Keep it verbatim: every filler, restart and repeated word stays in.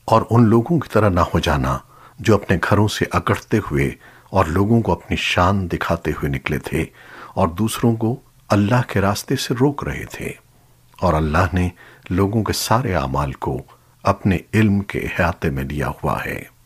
और उन लोगों की तरह ना हो जाना जो अपने घरों से अकड़ते हुए और लोगों को अपनी शान दिखाते हुए निकले थे और दूसरों को अल्लाह के रास्ते से रोक रहे थे। और अल्लाह ने लोगों के सारे अमाल को अपने इल्म के अहाते में लिया हुआ है।